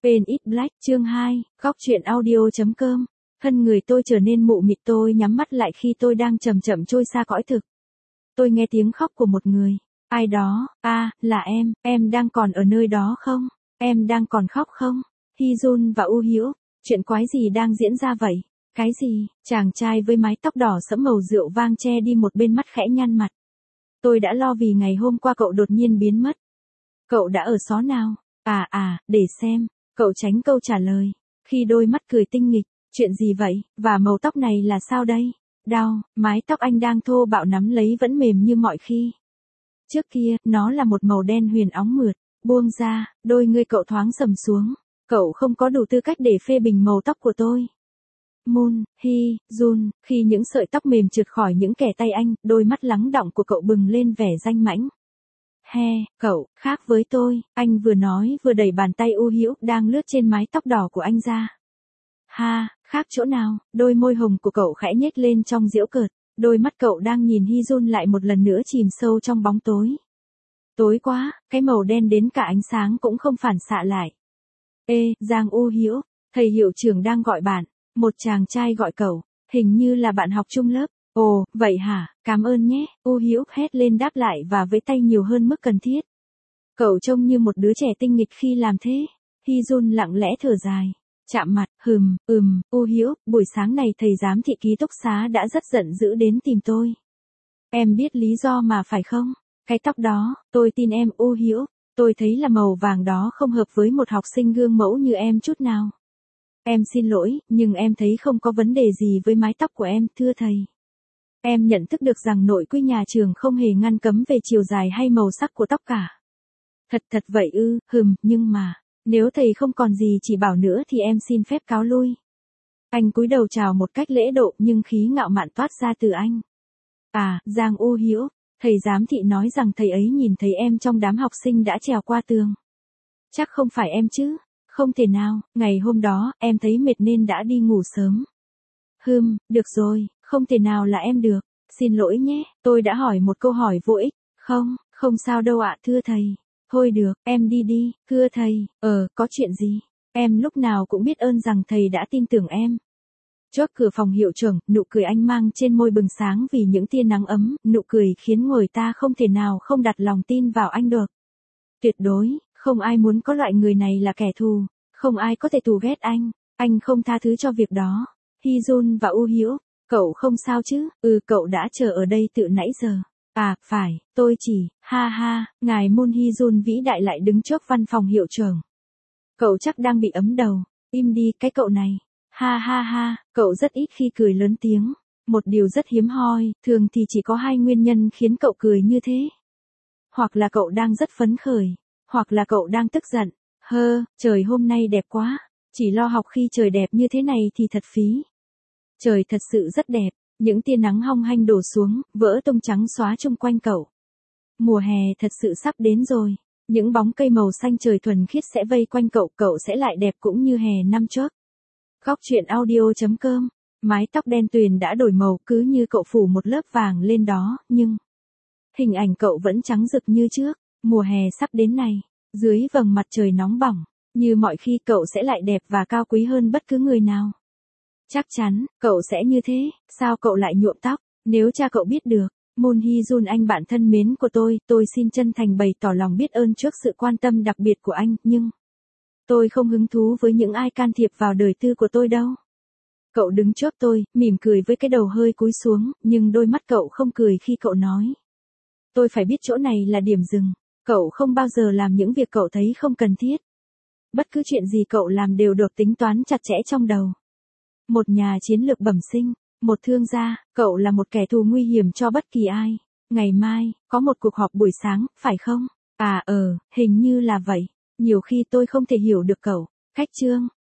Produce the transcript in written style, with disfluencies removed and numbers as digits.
Paint It Black chương 2, góc truyện audio.com. Thân người tôi trở nên mụ mịt, tôi nhắm mắt lại khi tôi đang chậm chậm trôi xa cõi thực. Tôi nghe tiếng khóc của một người. Ai đó, là em đang còn ở nơi đó không? Em đang còn khóc không? Hyun và U Hiểu, chuyện quái gì đang diễn ra vậy? Cái gì? Chàng trai với mái tóc đỏ sẫm màu rượu vang che đi một bên mắt khẽ nhăn mặt. Tôi đã lo vì ngày hôm qua cậu đột nhiên biến mất. Cậu đã ở xó nào? Để xem. Cậu tránh câu trả lời. Khi đôi mắt cười tinh nghịch, chuyện gì vậy, và màu tóc này là sao đây? Đau, mái tóc anh đang thô bạo nắm lấy vẫn mềm như mọi khi. Trước kia, nó là một màu đen huyền óng mượt, buông ra, đôi ngươi cậu thoáng sầm xuống. Cậu không có đủ tư cách để phê bình màu tóc của tôi. Moon, Jun, khi những sợi tóc mềm trượt khỏi những kẻ tay anh, đôi mắt lắng đọng của cậu bừng lên vẻ danh mãnh. Cậu, khác với tôi, anh vừa nói vừa đẩy bàn tay U Hiểu đang lướt trên mái tóc đỏ của anh ra. Khác chỗ nào? Đôi môi hồng của cậu khẽ nhếch lên trong giễu cợt, đôi mắt cậu đang nhìn Hyun lại một lần nữa chìm sâu trong bóng tối. Tối quá, cái màu đen đến cả ánh sáng cũng không phản xạ lại. Giang U Hiểu, thầy hiệu trưởng đang gọi bạn, một chàng trai gọi cậu, hình như là bạn học chung lớp. Ồ, vậy hả, cảm ơn nhé, U Hiểu hét lên đáp lại và vẫy tay nhiều hơn mức cần thiết. Cậu trông như một đứa trẻ tinh nghịch khi làm thế. Hyun lặng lẽ thở dài. Chạm mặt, U Hiểu, buổi sáng này thầy giám thị ký túc xá đã rất giận dữ đến tìm tôi. Em biết lý do mà phải không? Cái tóc đó, tôi tin em U Hiểu, tôi thấy là màu vàng đó không hợp với một học sinh gương mẫu như em chút nào. Em xin lỗi, nhưng em thấy không có vấn đề gì với mái tóc của em, thưa thầy. Em nhận thức được rằng nội quy nhà trường không hề ngăn cấm về chiều dài hay màu sắc của tóc cả. Thật vậy ư, nhưng mà, nếu thầy không còn gì chỉ bảo nữa thì em xin phép cáo lui. Anh cúi đầu chào một cách lễ độ nhưng khí ngạo mạn toát ra từ anh. Giang U Hiểu, thầy giám thị nói rằng thầy ấy nhìn thấy em trong đám học sinh đã trèo qua tường. Chắc không phải em chứ? Không thể nào, ngày hôm đó, em thấy mệt nên đã đi ngủ sớm. Được rồi, không thể nào là em được. Xin lỗi nhé, tôi đã hỏi một câu hỏi vô ích. Không sao đâu ạ, thưa thầy. Thôi được, em đi, thưa thầy. Có chuyện gì? Em lúc nào cũng biết ơn rằng thầy đã tin tưởng em. Chốt cửa phòng hiệu trưởng, nụ cười anh mang trên môi bừng sáng vì những tia nắng ấm, nụ cười khiến người ta không thể nào không đặt lòng tin vào anh được. Tuyệt đối, không ai muốn có loại người này là kẻ thù, không ai có thể thù ghét anh không tha thứ cho việc đó. Hyun và U Hiểu, cậu không sao chứ? Cậu đã chờ ở đây từ nãy giờ. Phải, tôi chỉ, ngài Moon Hyun vĩ đại lại đứng trước văn phòng hiệu trưởng. Cậu chắc đang bị ấm đầu, im đi cái cậu này. Cậu rất ít khi cười lớn tiếng. Một điều rất hiếm hoi, thường thì chỉ có hai nguyên nhân khiến cậu cười như thế. Hoặc là cậu đang rất phấn khởi, hoặc là cậu đang tức giận. Trời hôm nay đẹp quá, chỉ lo học khi trời đẹp như thế này thì thật phí. Trời thật sự rất đẹp, những tia nắng hong hanh đổ xuống, vỡ tung trắng xóa chung quanh cậu. Mùa hè thật sự sắp đến rồi, những bóng cây màu xanh trời thuần khiết sẽ vây quanh cậu, cậu sẽ lại đẹp cũng như hè năm trước. Góc truyện audio.com, mái tóc đen tuyền đã đổi màu cứ như cậu phủ một lớp vàng lên đó, nhưng hình ảnh cậu vẫn trắng rực như trước. Mùa hè sắp đến này, dưới vầng mặt trời nóng bỏng, như mọi khi cậu sẽ lại đẹp và cao quý hơn bất cứ người nào. Chắc chắn, cậu sẽ như thế. Sao cậu lại nhuộm tóc? Nếu cha cậu biết được. Moon Hyun, anh bạn thân mến của tôi xin chân thành bày tỏ lòng biết ơn trước sự quan tâm đặc biệt của anh, nhưng tôi không hứng thú với những ai can thiệp vào đời tư của tôi đâu. Cậu đứng trước tôi, mỉm cười với cái đầu hơi cúi xuống, nhưng đôi mắt cậu không cười khi cậu nói. Tôi phải biết chỗ này là điểm dừng. Cậu không bao giờ làm những việc cậu thấy không cần thiết. Bất cứ chuyện gì cậu làm đều được tính toán chặt chẽ trong đầu. Một nhà chiến lược bẩm sinh, một thương gia, cậu là một kẻ thù nguy hiểm cho bất kỳ ai. Ngày mai, có một cuộc họp buổi sáng, phải không? Hình như là vậy. Nhiều khi tôi không thể hiểu được cậu. Khách trương,